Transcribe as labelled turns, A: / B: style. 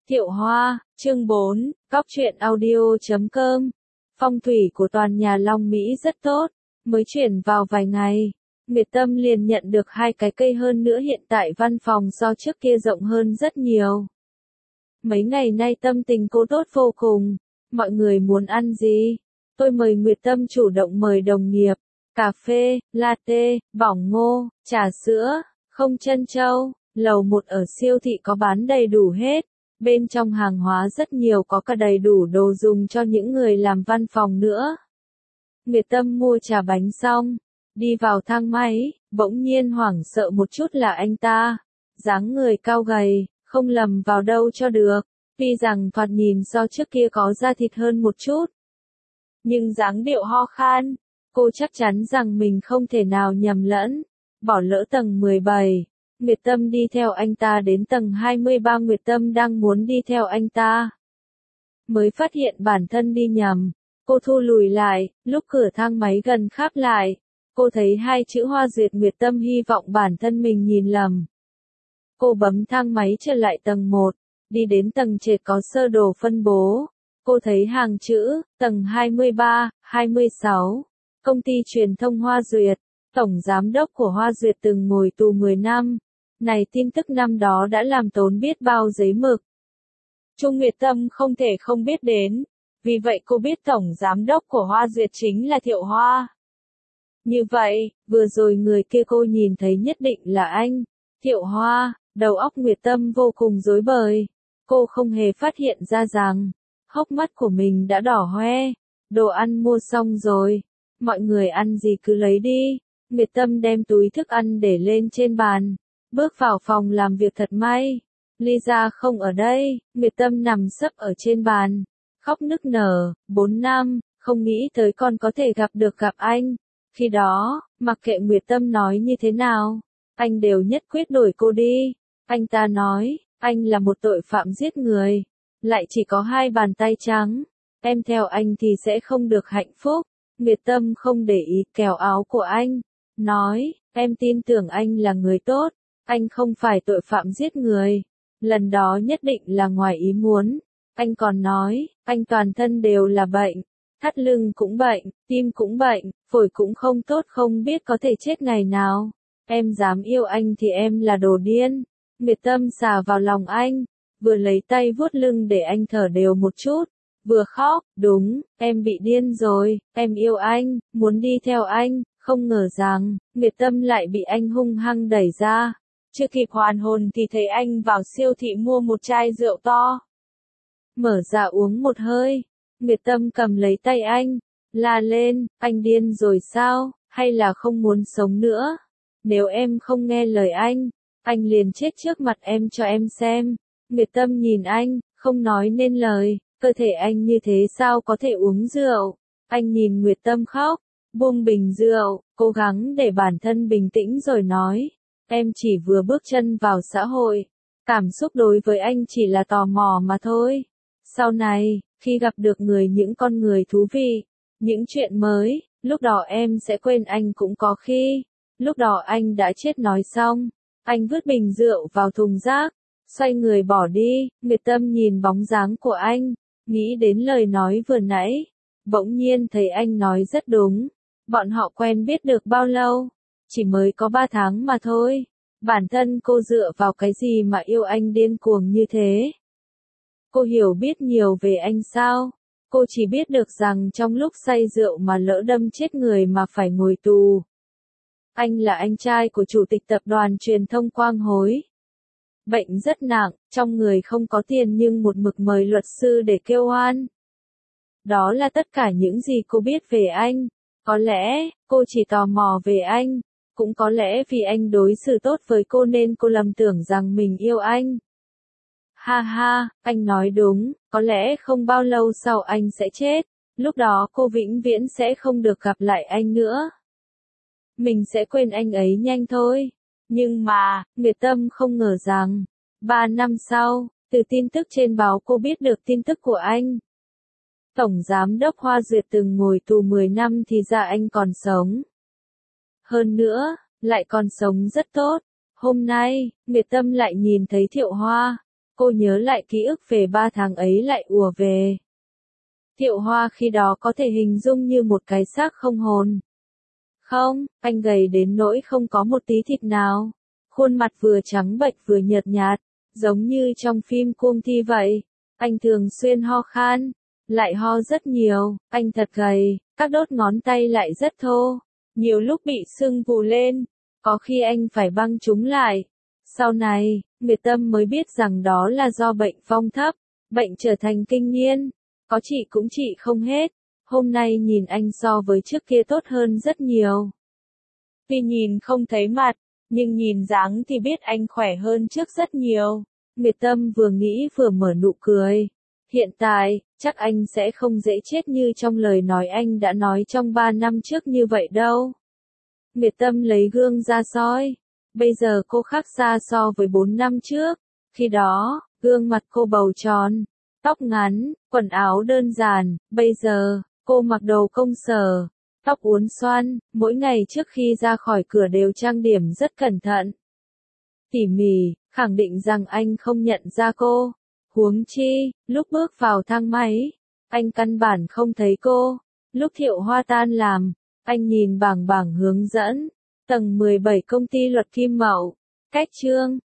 A: Thiệu Hoa, chương 4, Cóc truyện audio.com. Phong thủy của toàn nhà Long Mỹ rất tốt, mới chuyển vào vài ngày. Nguyệt Tâm liền nhận được 2 cái cây hơn nữa, hiện tại văn phòng so trước kia rộng hơn rất nhiều. Mấy ngày nay tâm tình cô tốt vô cùng. Mọi người muốn ăn gì? Tôi mời Nguyệt Tâm chủ động mời đồng nghiệp. Cà phê, latte, bỏng ngô, trà sữa, không trân châu. Lầu 1 ở siêu thị có bán đầy đủ hết. Bên trong hàng hóa rất nhiều, có cả đầy đủ đồ dùng cho những người làm văn phòng nữa. Nguyệt Tâm mua trà bánh xong, đi vào thang máy, bỗng nhiên hoảng sợ một chút là anh ta. Dáng người cao gầy, không lầm vào đâu cho được. Tuy rằng thoạt nhìn so trước kia có da thịt hơn một chút, nhưng dáng điệu ho khan, cô chắc chắn rằng mình không thể nào nhầm lẫn. Bỏ lỡ tầng 17. Nguyệt Tâm đi theo anh ta đến tầng 23. Nguyệt Tâm đang muốn đi theo anh ta, mới phát hiện bản thân đi nhầm. Cô thu lùi lại, lúc cửa thang máy gần khép lại, cô thấy 2 chữ Hoa Duyệt. Nguyệt Tâm hy vọng bản thân mình nhìn lầm. Cô bấm thang máy trở lại tầng 1, đi đến tầng trệt có sơ đồ phân bố. Cô thấy hàng chữ, tầng 23, 26, công ty truyền thông Hoa Duyệt, tổng giám đốc của Hoa Duyệt từng ngồi tù 10 năm. Này tin tức năm đó đã làm tốn biết bao giấy mực. Trung Nguyệt Tâm không thể không biết đến, vì vậy cô biết tổng giám đốc của Hoa Duyệt chính là Thiệu Hoa. Như vậy, vừa rồi người kia cô nhìn thấy nhất định là anh, Thiệu Hoa. Đầu óc Nguyệt Tâm vô cùng rối bời. Cô không hề phát hiện ra rằng, hốc mắt của mình đã đỏ hoe. Đồ ăn mua xong rồi, mọi người ăn gì cứ lấy đi. Nguyệt Tâm đem túi thức ăn để lên trên bàn, bước vào phòng làm việc. Thật may, Lisa không ở đây. Nguyệt Tâm nằm sấp ở trên bàn, khóc nức nở. 4 năm, không nghĩ tới con có thể gặp anh. Khi đó, mặc kệ Nguyệt Tâm nói như thế nào, anh đều nhất quyết đuổi cô đi. Anh ta nói, anh là một tội phạm giết người, lại chỉ có 2 bàn tay trắng. Em theo anh thì sẽ không được hạnh phúc. Nguyệt Tâm không để ý kéo áo của anh, nói, em tin tưởng anh là người tốt, anh không phải tội phạm giết người. Lần đó nhất định là ngoài ý muốn. Anh còn nói, anh toàn thân đều là bệnh, thắt lưng cũng bệnh, tim cũng bệnh, phổi cũng không tốt, không biết có thể chết ngày nào. Em dám yêu anh thì em là đồ điên. Nguyệt Tâm xà vào lòng anh, vừa lấy tay vuốt lưng để anh thở đều một chút, vừa khóc, đúng, em bị điên rồi, em yêu anh, muốn đi theo anh. Không ngờ rằng, Nguyệt Tâm lại bị anh hung hăng đẩy ra. Chưa kịp hoàn hồn thì thấy anh vào siêu thị mua một chai rượu to. Mở ra uống một hơi, Nguyệt Tâm cầm lấy tay anh, la lên, anh điên rồi sao, hay là không muốn sống nữa? Nếu em không nghe lời anh liền chết trước mặt em cho em xem. Nguyệt Tâm nhìn anh, không nói nên lời, cơ thể anh như thế sao có thể uống rượu. Anh nhìn Nguyệt Tâm khóc, buông bình rượu, cố gắng để bản thân bình tĩnh rồi nói, em chỉ vừa bước chân vào xã hội, cảm xúc đối với anh chỉ là tò mò mà thôi. Sau này, khi gặp được những con người thú vị, những chuyện mới, lúc đó em sẽ quên anh cũng có khi. Lúc đó anh đã chết. Nói xong, anh vứt bình rượu vào thùng rác, xoay người bỏ đi. Nguyệt Tâm nhìn bóng dáng của anh, nghĩ đến lời nói vừa nãy, bỗng nhiên thấy anh nói rất đúng. Bọn họ quen biết được bao lâu? Chỉ mới có 3 tháng mà thôi. Bản thân cô dựa vào cái gì mà yêu anh điên cuồng như thế? Cô hiểu biết nhiều về anh sao? Cô chỉ biết được rằng trong lúc say rượu mà lỡ đâm chết người mà phải ngồi tù. Anh là anh trai của chủ tịch tập đoàn truyền thông Quang Hối. Bệnh rất nặng, trong người không có tiền nhưng một mực mời luật sư để kêu oan. Đó là tất cả những gì cô biết về anh. Có lẽ, cô chỉ tò mò về anh. Cũng có lẽ vì anh đối xử tốt với cô nên cô lầm tưởng rằng mình yêu anh. Ha ha, anh nói đúng, có lẽ không bao lâu sau anh sẽ chết. Lúc đó cô vĩnh viễn sẽ không được gặp lại anh nữa. Mình sẽ quên anh ấy nhanh thôi. Nhưng mà, Nguyệt Tâm không ngờ rằng, 3 năm sau, từ tin tức trên báo cô biết được tin tức của anh. Tổng giám đốc Hoa Duyệt từng ngồi tù 10 năm thì ra anh còn sống. Hơn nữa, lại còn sống rất tốt. Hôm nay, Nguyệt Tâm lại nhìn thấy Thiệu Hoa. Cô nhớ lại ký ức về 3 tháng ấy lại ùa về. Thiệu Hoa khi đó có thể hình dung như một cái xác không hồn. Không, anh gầy đến nỗi không có một tí thịt nào. Khuôn mặt vừa trắng bệch vừa nhợt nhạt, giống như trong phim Cuông Thi vậy. Anh thường xuyên ho khan, lại ho rất nhiều, anh thật gầy, các đốt ngón tay lại rất thô. Nhiều lúc bị sưng vù lên, có khi anh phải băng chúng lại. Sau này, Nguyệt Tâm mới biết rằng đó là do bệnh phong thấp, bệnh trở thành kinh niên. Có trị cũng trị không hết. Hôm nay nhìn anh so với trước kia tốt hơn rất nhiều. Tuy nhìn không thấy mặt, nhưng nhìn dáng thì biết anh khỏe hơn trước rất nhiều. Nguyệt Tâm vừa nghĩ vừa mở nụ cười. Hiện tại, chắc anh sẽ không dễ chết như trong lời nói anh đã nói trong 3 năm trước như vậy đâu. Nguyệt Tâm lấy gương ra soi. Bây giờ cô khác xa so với 4 năm trước. Khi đó, gương mặt cô bầu tròn, tóc ngắn, quần áo đơn giản. Bây giờ, cô mặc đồ công sở, tóc uốn xoăn, mỗi ngày trước khi ra khỏi cửa đều trang điểm rất cẩn thận. Tỉ mỉ, khẳng định rằng anh không nhận ra cô. Huống chi, lúc bước vào thang máy, anh căn bản không thấy cô. Lúc Thiệu Hoa tan làm, anh nhìn bảng hướng dẫn. Tầng 17 công ty luật Kim Mậu. Cách Trương,